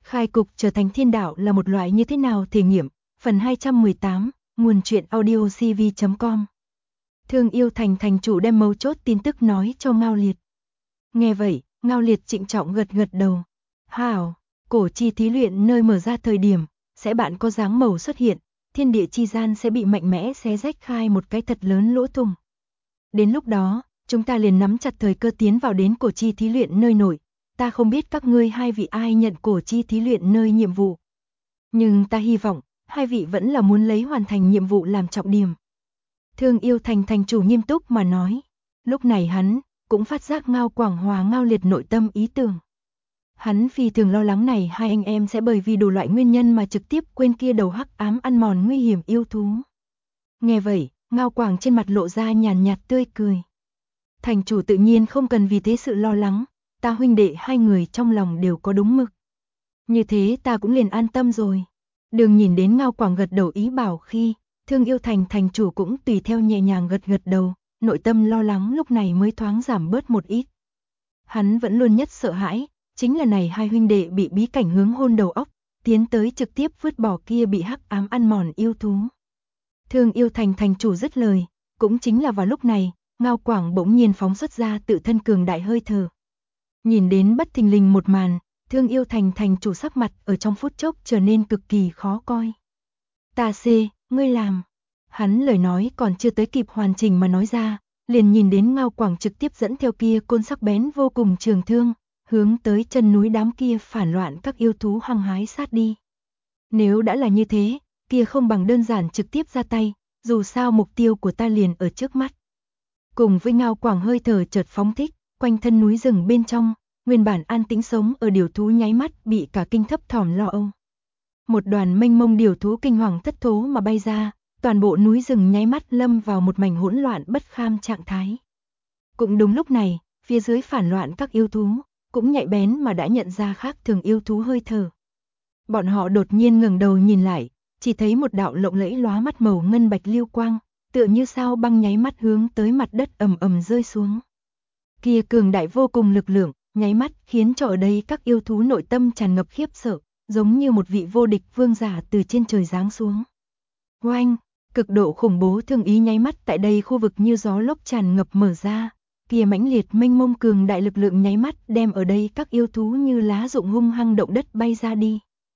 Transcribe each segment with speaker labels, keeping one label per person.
Speaker 1: Khai cục trở thành thiên đạo là một loại như thế nào thể nghiệm, phần 218, nguồn truyện audio cv.com. Thương Yêu Thành chủ đem mấu chốt tin tức nói cho Ngao Liệt. Nghe vậy, Ngao Liệt trịnh trọng gật gật đầu. Hảo, cổ chi thí luyện nơi mở ra thời điểm, sẽ bạn có dáng màu xuất hiện, thiên địa chi gian sẽ bị mạnh mẽ xé rách khai một cái thật lớn lỗ thủng. Đến lúc đó, chúng ta liền nắm chặt thời cơ tiến vào đến cổ chi thí luyện nơi nổi. Ta không biết các ngươi hai vị ai nhận cổ chi thí luyện nơi nhiệm vụ. Nhưng ta hy vọng, hai vị vẫn là muốn lấy hoàn thành nhiệm vụ làm trọng điểm. Thương Yêu thành chủ nghiêm túc mà nói. Lúc này hắn, cũng phát giác Ngao Quảng Hòa Ngao Liệt nội tâm ý tưởng. Hắn phi thường lo lắng này hai anh em sẽ bởi vì đủ loại nguyên nhân mà trực tiếp quên kia đầu hắc ám ăn mòn nguy hiểm yêu thú. Nghe vậy, Ngao Quảng trên mặt lộ ra nhàn nhạt tươi cười. Thành chủ tự nhiên không cần vì thế sự lo lắng, ta huynh đệ hai người trong lòng đều có đúng mực. Như thế ta cũng liền an tâm rồi. Đừng nhìn đến Ngao Quảng gật đầu ý bảo khi, Thương Yêu thành chủ cũng tùy theo nhẹ nhàng gật gật đầu, nội tâm lo lắng lúc này mới thoáng giảm bớt một ít. Hắn vẫn luôn nhất sợ hãi, chính là này hai huynh đệ bị bí cảnh hướng hôn đầu óc, tiến tới trực tiếp vứt bỏ kia bị hắc ám ăn mòn yêu thú. Thương Yêu thành chủ dứt lời, cũng chính là vào lúc này, Ngao Quảng bỗng nhiên phóng xuất ra tự thân cường đại hơi thở. Nhìn đến bất thình lình một màn, Thương Yêu thành chủ sắc mặt ở trong phút chốc trở nên cực kỳ khó coi. Ta xê, ngươi làm. Hắn lời nói còn chưa tới kịp hoàn chỉnh mà nói ra, liền nhìn đến Ngao Quảng trực tiếp dẫn theo kia côn sắc bén vô cùng trường thương, hướng tới chân núi đám kia phản loạn các yêu thú hăng hái sát đi. Nếu đã là như thế, kia không bằng đơn giản trực tiếp ra tay, dù sao mục tiêu của ta liền ở trước mắt. Cùng với Ngao Quảng hơi thở chợt phóng thích, quanh thân núi rừng bên trong, nguyên bản an tĩnh sống ở điều thú nháy mắt bị cả kinh thấp thỏm lo âu. Một đoàn mênh mông điều thú kinh hoàng thất thố mà bay ra, toàn bộ núi rừng nháy mắt lâm vào một mảnh hỗn loạn bất kham trạng thái. Cũng đúng lúc này, phía dưới phản loạn các yêu thú, cũng nhạy bén mà đã nhận ra khác thường yêu thú hơi thở. Bọn họ đột nhiên ngẩng đầu nhìn lại, chỉ thấy một đạo lộng lẫy lóa mắt màu ngân bạch lưu quang, tựa như sao băng nháy mắt hướng tới mặt đất ầm ầm rơi xuống. Kia cường đại vô cùng lực lượng, nháy mắt khiến cho ở đây các yêu thú nội tâm tràn ngập khiếp sợ, giống như một vị vô địch vương giả từ trên trời giáng xuống. Oanh, cực độ khủng bố thương ý nháy mắt tại đây khu vực như gió lốc tràn ngập mở ra, kia mãnh liệt mênh mông cường đại lực lượng nháy mắt đem ở đây các yêu thú như lá rụng hung hăng động đất bay ra đi.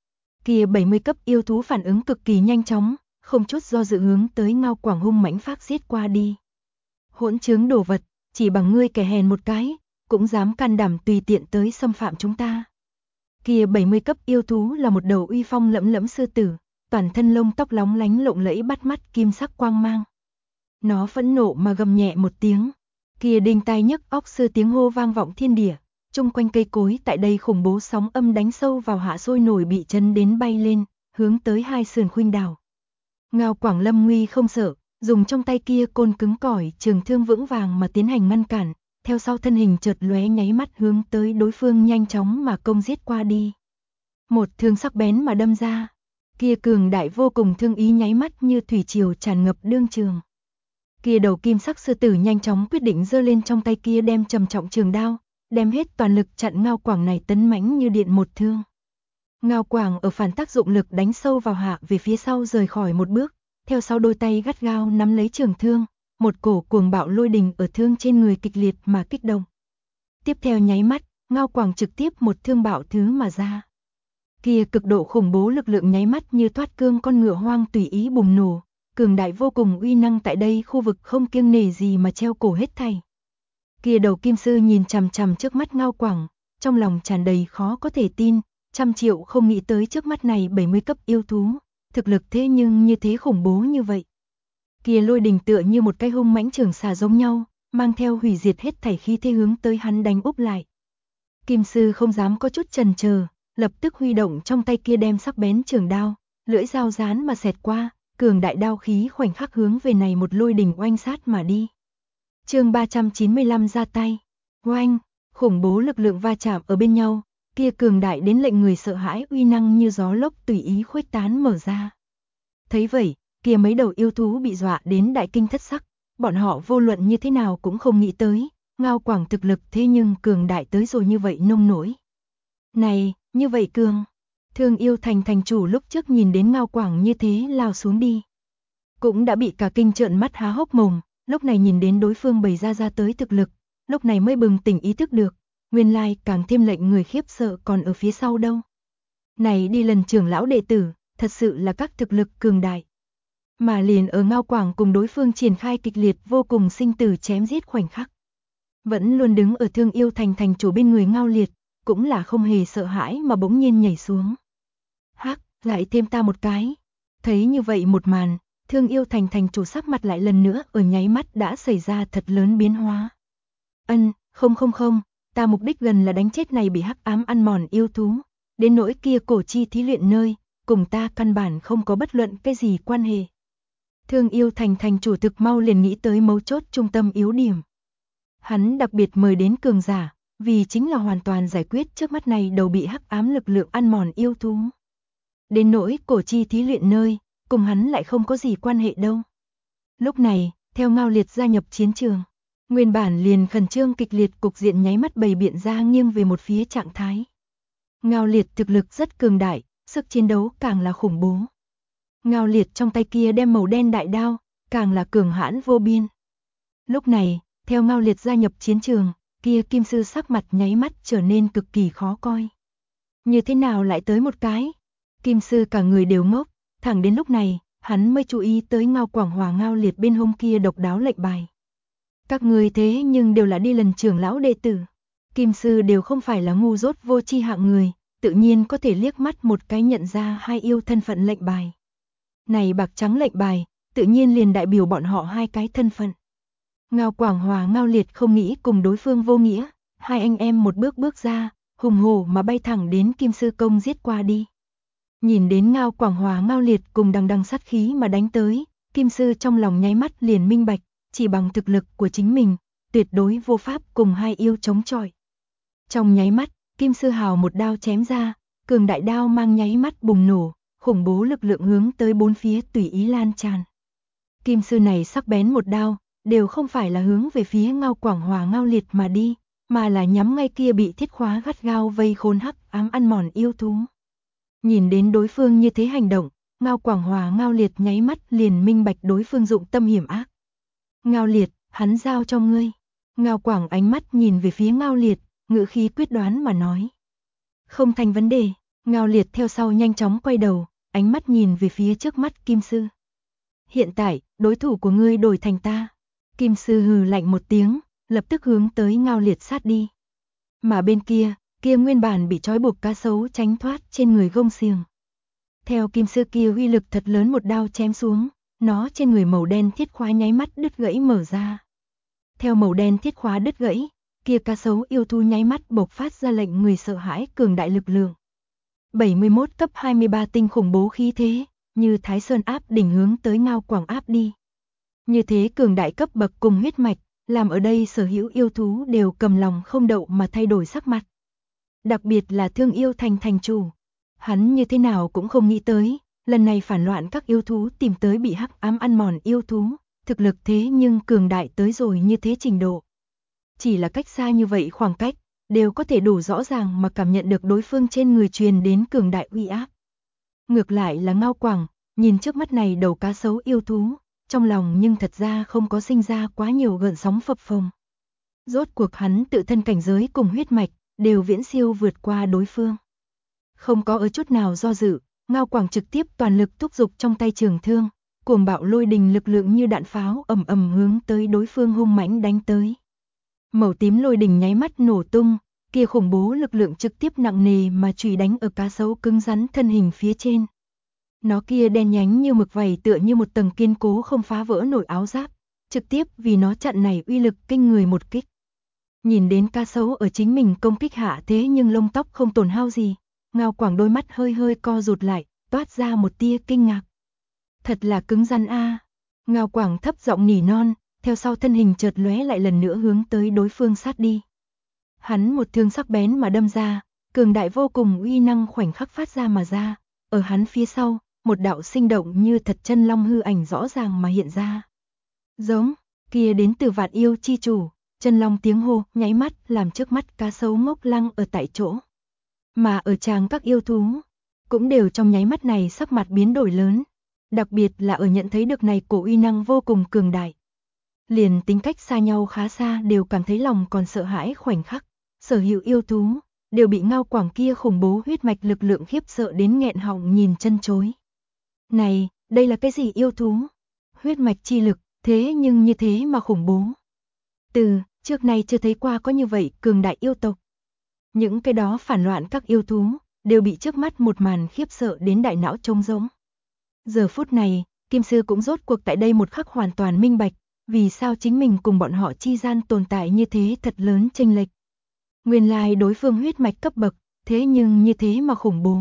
Speaker 1: Kia 70 cấp yêu thú phản ứng cực kỳ nhanh chóng, không chút do dự hướng tới Ngao Quảng hung mãnh phát giết qua đi. Hỗn trướng đồ vật, chỉ bằng ngươi kẻ hèn một cái, cũng dám can đảm tùy tiện tới xâm phạm chúng ta. Kia 70 cấp yêu thú là một đầu uy phong lẫm lẫm sư tử, toàn thân lông tóc lóng lánh lộng lẫy bắt mắt kim sắc quang mang. Nó phẫn nộ mà gầm nhẹ một tiếng, kia đinh tai nhức óc sư tiếng hô vang vọng thiên địa, chung quanh cây cối tại đây khủng bố sóng âm đánh sâu vào hạ sôi nổi bị chấn đến bay lên, hướng tới hai sườn khuynh đảo. Ngao Quảng lâm nguy không sợ, dùng trong tay kia côn cứng cỏi trường thương vững vàng mà tiến hành ngăn cản, theo sau thân hình chợt lóe nháy mắt hướng tới đối phương nhanh chóng mà công giết qua đi. Một thương sắc bén mà đâm ra, kia cường đại vô cùng thương ý nháy mắt như thủy triều tràn ngập đương trường. Kia đầu kim sắc sư tử nhanh chóng quyết định giơ lên trong tay kia đem trầm trọng trường đao, đem hết toàn lực chặn Ngao Quảng này tấn mãnh như điện một thương. Ngao Quảng ở phản tác dụng lực đánh sâu vào hạ về phía sau rời khỏi một bước, theo sau đôi tay gắt gao nắm lấy trường thương, một cổ cuồng bạo lôi đình ở thương trên người kịch liệt mà kích động. Tiếp theo nháy mắt, Ngao Quảng trực tiếp một thương bạo thứ mà ra. Kia cực độ khủng bố lực lượng nháy mắt như thoát cương con ngựa hoang tùy ý bùng nổ, cường đại vô cùng uy năng tại đây khu vực không kiêng nể gì mà treo cổ hết thảy. Kia đầu kim sư nhìn chằm chằm trước mắt Ngao Quảng, trong lòng tràn đầy khó có thể tin, trăm triệu không nghĩ tới trước mắt này 70 cấp yêu thú, thực lực thế nhưng như thế khủng bố như vậy. Kia lôi đình tựa như một cái hung mãnh trường xà giống nhau, mang theo hủy diệt hết thảy khí thế hướng tới hắn đánh úp lại. Kim sư không dám có chút chần chờ, lập tức huy động trong tay kia đem sắc bén trường đao, lưỡi dao rán mà xẹt qua, cường đại đao khí khoảnh khắc hướng về này một lôi đình oanh sát mà đi. Chương 395 ra tay. Oanh, khủng bố lực lượng va chạm ở bên nhau, kia cường đại đến lệnh người sợ hãi uy năng như gió lốc tùy ý khuếch tán mở ra. Thấy vậy, kia mấy đầu yêu thú bị dọa đến đại kinh thất sắc, bọn họ vô luận như thế nào cũng không nghĩ tới, Ngao Quảng thực lực thế nhưng cường đại tới rồi như vậy nông nổi. Này, như vậy cường, Thương Yêu Thành thành chủ lúc trước nhìn đến Ngao Quảng như thế lao xuống đi, cũng đã bị cả kinh trợn mắt há hốc mồm, lúc này nhìn đến đối phương bày ra tới thực lực, lúc này mới bừng tỉnh ý thức được, nguyên lai càng thêm lệnh người khiếp sợ còn ở phía sau đâu. Này đi lần trưởng lão đệ tử, thật sự là các thực lực cường đại. Mà liền ở Ngao Quảng cùng đối phương triển khai kịch liệt vô cùng sinh tử chém giết khoảnh khắc, vẫn luôn đứng ở Thương Yêu Thành thành chủ bên người Ngao Liệt, cũng là không hề sợ hãi mà bỗng nhiên nhảy xuống. Hắc, lại thêm ta một cái. Thấy như vậy một màn, Thương Yêu Thành thành chủ sắc mặt lại lần nữa ở nháy mắt đã xảy ra thật lớn biến hóa. Không, ta mục đích gần là đánh chết này bị hắc ám ăn mòn yêu thú, đến nỗi kia cổ chi thí luyện nơi, cùng ta căn bản không có bất luận cái gì quan hệ. Thương Yêu Thành thành chủ thực mau liền nghĩ tới mấu chốt trung tâm yếu điểm. Hắn đặc biệt mời đến cường giả, vì chính là hoàn toàn giải quyết trước mắt này đầu bị hắc ám lực lượng ăn mòn yêu thú. Đến nỗi cổ chi thí luyện nơi, cùng hắn lại không có gì quan hệ đâu. Lúc này, theo Ngao Liệt gia nhập chiến trường, nguyên bản liền khẩn trương kịch liệt cục diện nháy mắt bày biện ra nghiêng về một phía trạng thái. Ngao Liệt thực lực rất cường đại, sức chiến đấu càng là khủng bố. Ngao Liệt trong tay kia đem màu đen đại đao, càng là cường hãn vô biên. Lúc này, theo Ngao Liệt gia nhập chiến trường, kia kim sư sắc mặt nháy mắt trở nên cực kỳ khó coi. Như thế nào lại tới một cái? Kim sư cả người đều ngốc, thẳng đến lúc này, hắn mới chú ý tới Ngao Quảng Hòa Ngao Liệt bên hông kia độc đáo lệnh bài. Các người thế nhưng đều là đi lần trưởng lão đệ tử. Kim sư đều không phải là ngu dốt vô tri hạng người, tự nhiên có thể liếc mắt một cái nhận ra hai yêu thân phận lệnh bài. Này bạc trắng lệnh bài, tự nhiên liền đại biểu bọn họ hai cái thân phận. Ngao Quảng Hòa Ngao Liệt không nghĩ cùng đối phương vô nghĩa, hai anh em một bước bước ra, hùng hổ mà bay thẳng đến Kim sư công giết qua đi. Nhìn đến Ngao Quảng Hòa Ngao Liệt cùng đằng đằng sát khí mà đánh tới, Kim sư trong lòng nháy mắt liền minh bạch, chỉ bằng thực lực của chính mình, tuyệt đối vô pháp cùng hai yêu chống chọi. Trong nháy mắt, Kim sư hào một đao chém ra, cường đại đao mang nháy mắt bùng nổ, khủng bố lực lượng hướng tới bốn phía tùy ý lan tràn. Kim sư này sắc bén một đao, đều không phải là hướng về phía Ngao Quảng Hòa Ngao Liệt mà đi, mà là nhắm ngay kia bị thiết khóa gắt gao vây khốn hắc ám ăn mòn yêu thú. Nhìn đến đối phương như thế hành động, Ngao Quảng Hòa Ngao Liệt nháy mắt liền minh bạch đối phương dụng tâm hiểm ác. Ngao Liệt, hắn giao cho ngươi. Ngao Quảng ánh mắt nhìn về phía Ngao Liệt, ngữ khí quyết đoán mà nói. Không thành vấn đề. Ngao Liệt theo sau nhanh chóng quay đầu, ánh mắt nhìn về phía trước mắt Kim sư. Hiện tại, đối thủ của ngươi đổi thành ta. Kim sư hừ lạnh một tiếng, lập tức hướng tới Ngao Liệt sát đi. Mà bên kia nguyên bản bị trói buộc cá sấu tránh thoát trên người gông xiềng. Theo Kim sư kia uy lực thật lớn một đao chém xuống, nó trên người màu đen thiết khóa nháy mắt đứt gãy mở ra. Theo màu đen thiết khóa đứt gãy, kia cá sấu yêu thú nháy mắt bộc phát ra lệnh người sợ hãi cường đại lực lượng. 71 cấp 23 tinh khủng bố khí thế, như Thái Sơn áp đỉnh hướng tới Ngao Quảng áp đi. Như thế cường đại cấp bậc cùng huyết mạch, làm ở đây sở hữu yêu thú đều cầm lòng không đậu mà thay đổi sắc mặt. Đặc biệt là Thương Yêu Thành thành chủ, hắn như thế nào cũng không nghĩ tới, lần này phản loạn các yêu thú tìm tới bị hắc ám ăn mòn yêu thú, thực lực thế nhưng cường đại tới rồi như thế trình độ. Chỉ là cách xa như vậy khoảng cách, đều có thể đủ rõ ràng mà cảm nhận được đối phương trên người truyền đến cường đại uy áp. Ngược lại là Ngao Quảng, nhìn trước mắt này đầu cá sấu yêu thú, trong lòng nhưng thật ra không có sinh ra quá nhiều gợn sóng phập phồng. Rốt cuộc hắn tự thân cảnh giới cùng huyết mạch, đều viễn siêu vượt qua đối phương. Không có ở chút nào do dự, Ngao Quảng trực tiếp toàn lực thúc giục trong tay trường thương, cuồng bạo lôi đình lực lượng như đạn pháo ầm ầm hướng tới đối phương hung mãnh đánh tới. Màu tím lôi đình nháy mắt nổ tung, kia khủng bố lực lượng trực tiếp nặng nề mà chùy đánh ở cá sấu cứng rắn thân hình phía trên. Nó kia đen nhánh như mực vảy tựa như một tầng kiên cố không phá vỡ nổi áo giáp, trực tiếp vì nó chặn này uy lực kinh người một kích. Nhìn đến cá sấu ở chính mình công kích hạ thế nhưng lông tóc không tổn hao gì, Ngao Quảng đôi mắt hơi hơi co rụt lại, toát ra một tia kinh ngạc. Thật là cứng rắn a. Ngao Quảng thấp giọng nỉ non, theo sau thân hình chợt lóe lại lần nữa hướng tới đối phương sát đi. Hắn một thương sắc bén mà đâm ra, cường đại vô cùng uy năng khoảnh khắc phát ra mà ra, ở hắn phía sau, một đạo sinh động như thật chân long hư ảnh rõ ràng mà hiện ra. Giống, kia đến từ Vạn Yêu chi chủ, chân long tiếng hô nháy mắt làm trước mắt cá sấu ngốc lăng ở tại chỗ. Mà ở tràng các yêu thú, cũng đều trong nháy mắt này sắc mặt biến đổi lớn, đặc biệt là ở nhận thấy được này cổ uy năng vô cùng cường đại. Liền tính cách xa nhau khá xa đều cảm thấy lòng còn sợ hãi khoảnh khắc, sở hữu yêu thú đều bị Ngao Quảng kia khủng bố huyết mạch lực lượng khiếp sợ đến nghẹn họng nhìn chân chối. Này, đây là cái gì yêu thú? Huyết mạch chi lực, thế nhưng như thế mà khủng bố. Trước nay chưa thấy qua có như vậy cường đại yêu tộc. Những cái đó phản loạn các yêu thú đều bị trước mắt một màn khiếp sợ đến đại não trống rỗng. Giờ phút này, Kim Sư cũng rốt cuộc tại đây một khắc hoàn toàn minh bạch, vì sao chính mình cùng bọn họ chi gian tồn tại như thế thật lớn chênh lệch. Nguyên lai đối phương huyết mạch cấp bậc, thế nhưng như thế mà khủng bố.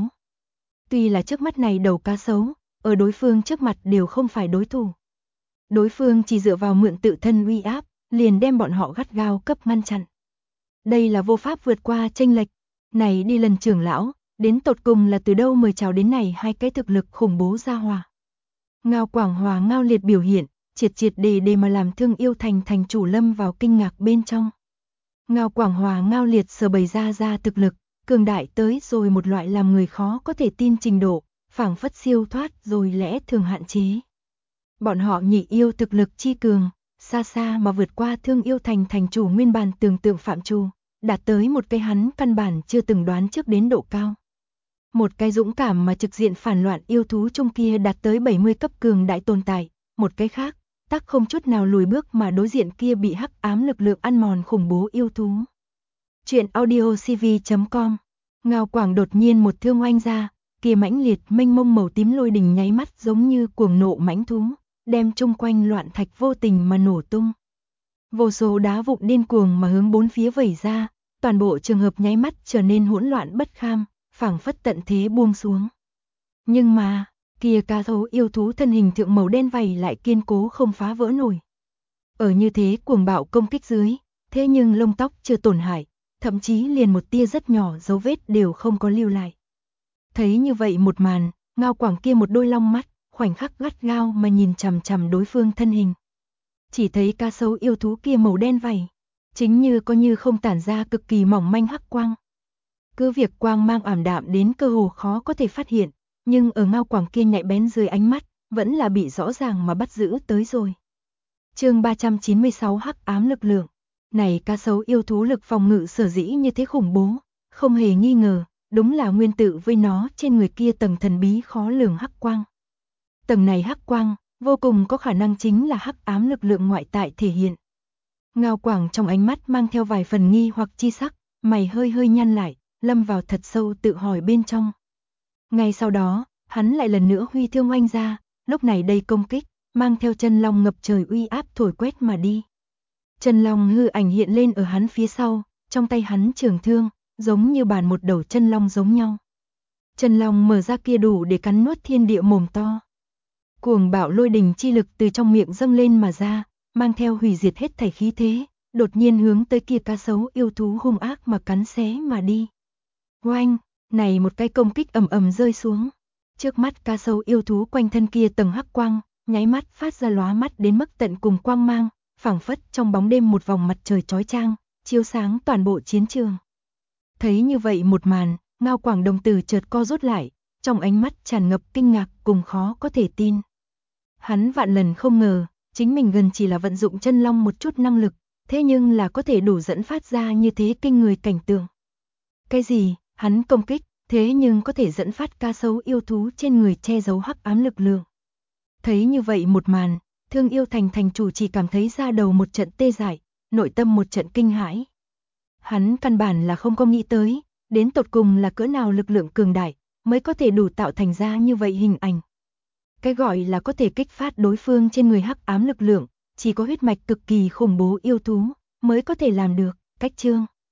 Speaker 1: Tuy là trước mắt này đầu cá sấu, ở đối phương trước mặt đều không phải đối thủ. Đối phương chỉ dựa vào mượn tự thân uy áp, liền đem bọn họ gắt gao cấp ngăn chặn. Đây là vô pháp vượt qua chênh lệch. Này đi lần trưởng lão, đến tột cùng là từ đâu mời chào đến này hai cái thực lực khủng bố ra hòa. Ngao Quảng Hòa Ngao Liệt biểu hiện, triệt để mà làm Thương Yêu Thành chủ lâm vào kinh ngạc bên trong. Ngao Quảng Hòa Ngao Liệt sở bày ra thực lực, cường đại tới rồi một loại làm người khó có thể tin trình độ, phảng phất siêu thoát rồi lẽ thường hạn chế. Bọn họ nhị yêu thực lực chi cường, xa xa mà vượt qua Thương Yêu thành chủ nguyên bản tưởng tượng phạm trù, đạt tới một cái hắn căn bản chưa từng đoán trước đến độ cao. Một cái dũng cảm mà trực diện phản loạn yêu thú trong kia đạt tới 70 cấp cường đại tồn tại, một cái khác, tắc không chút nào lùi bước mà đối diện kia bị hắc ám lực lượng ăn mòn khủng bố yêu thú. Chuyện audio cv.com. Ngao Quảng đột nhiên một thương oanh ra, kia mãnh liệt mênh mông màu tím lôi đình nháy mắt giống như cuồng nộ mãnh thú, đem chung quanh loạn thạch vô tình mà nổ tung. Vô số đá vụn điên cuồng mà hướng bốn phía vẩy ra, toàn bộ trường hợp nháy mắt trở nên hỗn loạn bất kham, phảng phất tận thế buông xuống. Nhưng mà, kia cá sấu yêu thú thân hình thượng màu đen vảy lại kiên cố không phá vỡ nổi. Ở như thế cuồng bạo công kích dưới, thế nhưng lông tóc chưa tổn hại, thậm chí liền một tia rất nhỏ dấu vết đều không có lưu lại. Thấy như vậy một màn, Ngao Quảng kia một đôi long mắt, khoảnh khắc gắt gao mà nhìn chằm chằm đối phương thân hình. Chỉ thấy cá sấu yêu thú kia màu đen vảy, chính như có như không tản ra cực kỳ mỏng manh hắc quang. Cứ việc quang mang ảm đạm đến cơ hồ khó có thể phát hiện, nhưng ở Ngao Quảng kia nhạy bén dưới ánh mắt, vẫn là bị rõ ràng mà bắt giữ tới rồi. Chương 396 hắc ám lực lượng. Này cá sấu yêu thú lực phòng ngự sở dĩ như thế khủng bố, không hề nghi ngờ, đúng là nguyên tử với nó trên người kia tầng thần bí khó lường hắc quang. Tầng này hắc quang, vô cùng có khả năng chính là hắc ám lực lượng ngoại tại thể hiện. Ngao Quảng trong ánh mắt mang theo vài phần nghi hoặc chi sắc, mày hơi nhăn lại, lâm vào thật sâu tự hỏi bên trong. Ngay sau đó, hắn lại lần nữa huy thương oanh ra, lúc này đây công kích, mang theo chân long ngập trời uy áp thổi quét mà đi. Chân long hư ảnh hiện lên ở hắn phía sau, trong tay hắn trường thương, giống như bàn một đầu chân long giống nhau. Chân long mở ra kia đủ để cắn nuốt thiên địa mồm to. Cuồng bạo lôi đình chi lực từ trong miệng dâng lên mà ra, mang theo hủy diệt hết thảy khí thế, đột nhiên hướng tới kia cá sấu yêu thú hung ác mà cắn xé mà đi. Oanh, này một cái công kích ầm rơi xuống. Trước mắt cá sấu yêu thú quanh thân kia tầng hắc quang, nháy mắt phát ra lóa mắt đến mức tận cùng quang mang, phảng phất trong bóng đêm một vòng mặt trời chói chang, chiếu sáng toàn bộ chiến trường. Thấy như vậy một màn, Ngao Quảng đồng tử chợt co rút lại, trong ánh mắt tràn ngập kinh ngạc cùng khó có thể tin. Hắn vạn lần không ngờ, chính mình gần chỉ là vận dụng chân long một chút năng lực, thế nhưng là có thể đủ dẫn phát ra như thế kinh người cảnh tượng. Cái gì, hắn công kích, thế nhưng có thể dẫn phát cá sấu yêu thú trên người che giấu hắc ám lực lượng. Thấy như vậy một màn, Thương Yêu thành chủ chỉ cảm thấy da đầu một trận tê dại, nội tâm một trận kinh hãi. Hắn căn bản là không có nghĩ tới, đến tột cùng là cỡ nào lực lượng cường đại, mới có thể đủ tạo thành ra như vậy hình ảnh. Cái gọi là có thể kích phát đối phương trên người hắc ám lực lượng, chỉ có huyết mạch cực kỳ khủng bố yêu thú, mới có thể làm được. Cách chương